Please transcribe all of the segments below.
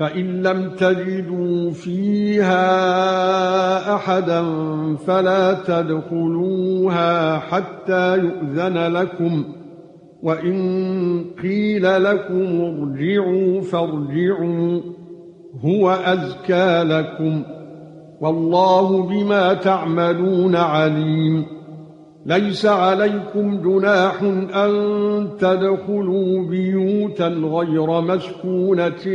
فإن لم تجدوا فيها أحدا فلا تدخلوها حتى يؤذن لكم، وإن قيل لكم ارجعوا فارجعوا هو أزكى لكم، والله بما تعملون عليم. ليس عليكم جناح أن تدخلوا بيوتا غير مسكونة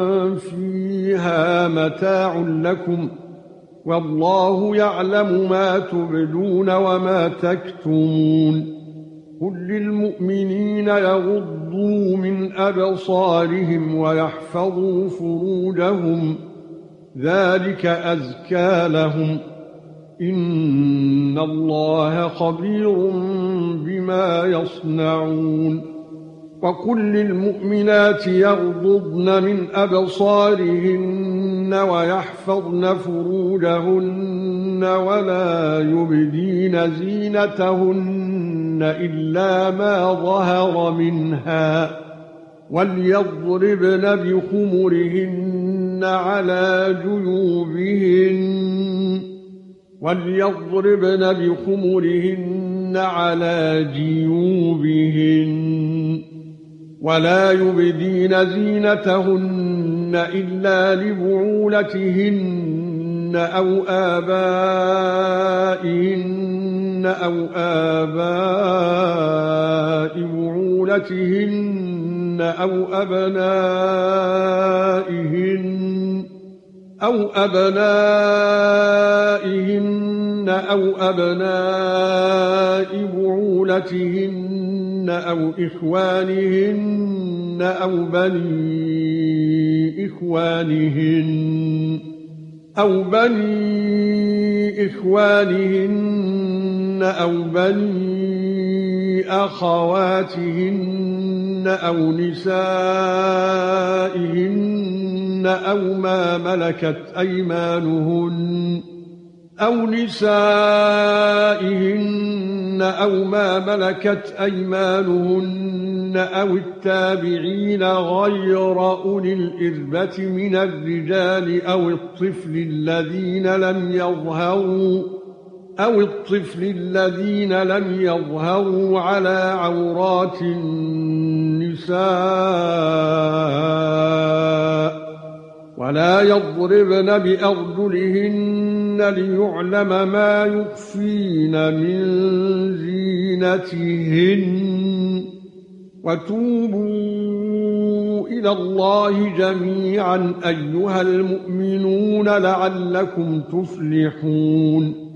فيها متاع لكم، والله يعلم ما تبدون وما تكتمون. قل للمؤمنين يغضوا من أبصارهم ويحفظوا فروجهم، ذلك أزكى لهم، إن الله خبير بما يصنعون. وقل للمؤمنات يغضضن من أبصارهن ويحفظن فروجهن ولا يبدين زينتهن إلا ما ظهر منها، وليضربن بخمرهن على جيوبهن ولا يبدين زينتهن إلا لبعولتهن أو آبائهن أو آباء بعولتهن أو أبنائهن أو بعولتهن أو إخوانهن أو بني إخوانهن أو بني أخواتهن أو نسائهن أو ما ملكت أيمانهن أو التابعين غير أولي الإربة من الرجال أو الطفل الذين لم يظهروا على عورات النساء، ولا يضربن بأرجلهن ليعلم ما يخفين من زينتهن. وتوبوا إلى الله جميعا أيها المؤمنون لعلكم تفلحون.